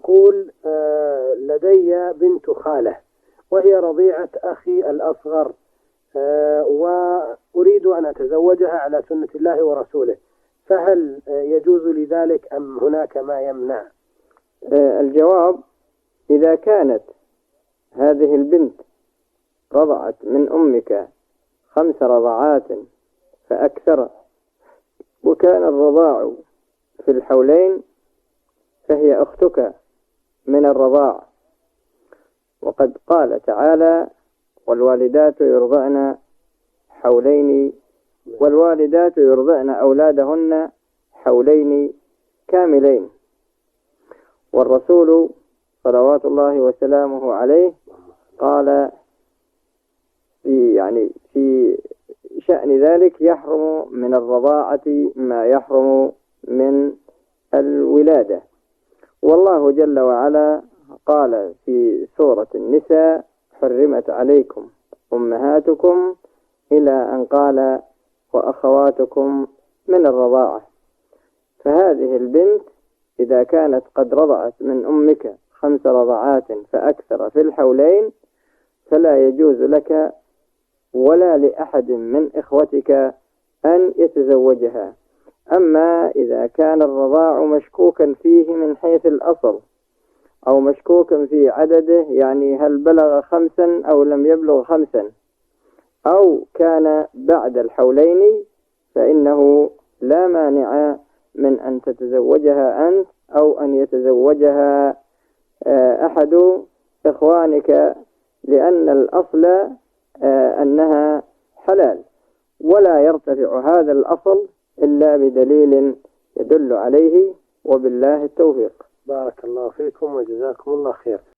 يقول لدي بنت خالة وهي رضيعة أخي الأصغر، وأريد أن أتزوجها على سنة الله ورسوله، فهل يجوز لذلك أم هناك ما يمنع؟ الجواب: إذا كانت هذه البنت رضعت من أمك 5 رضعات فأكثر، وكان الرضاع في الحولين، فهي أختك من الرضاع. وقد قال تعالى: والوالدات يرضعن أولادهن حولين كاملين. والرسول صلوات الله وسلامه عليه قال في شأن ذلك: يحرم من الرضاعة ما يحرم من الولادة. والله جل وعلا قال في سورة النساء: حرمت عليكم أمهاتكم، إلى أن قال: وأخواتكم من الرضاعة. فهذه البنت إذا كانت قد رضعت من أمك 5 رضعات فأكثر في الحولين، فلا يجوز لك ولا لأحد من إخوتك أن يتزوجها. أما إذا كان الرضاع مشكوكا فيه من حيث الأصل، أو مشكوكا في عدده، يعني هل بلغ 5 أو لم يبلغ 5، أو كان بعد الحولين، فإنه لا مانع من أن تتزوجها أنت أو أن يتزوجها أحد إخوانك، لأن الأصل أنها حلال، ولا يرتفع هذا الأصل إلا بدليل يدل عليه، وبالله التوفيق. بارك الله فيكم وجزاكم الله خير.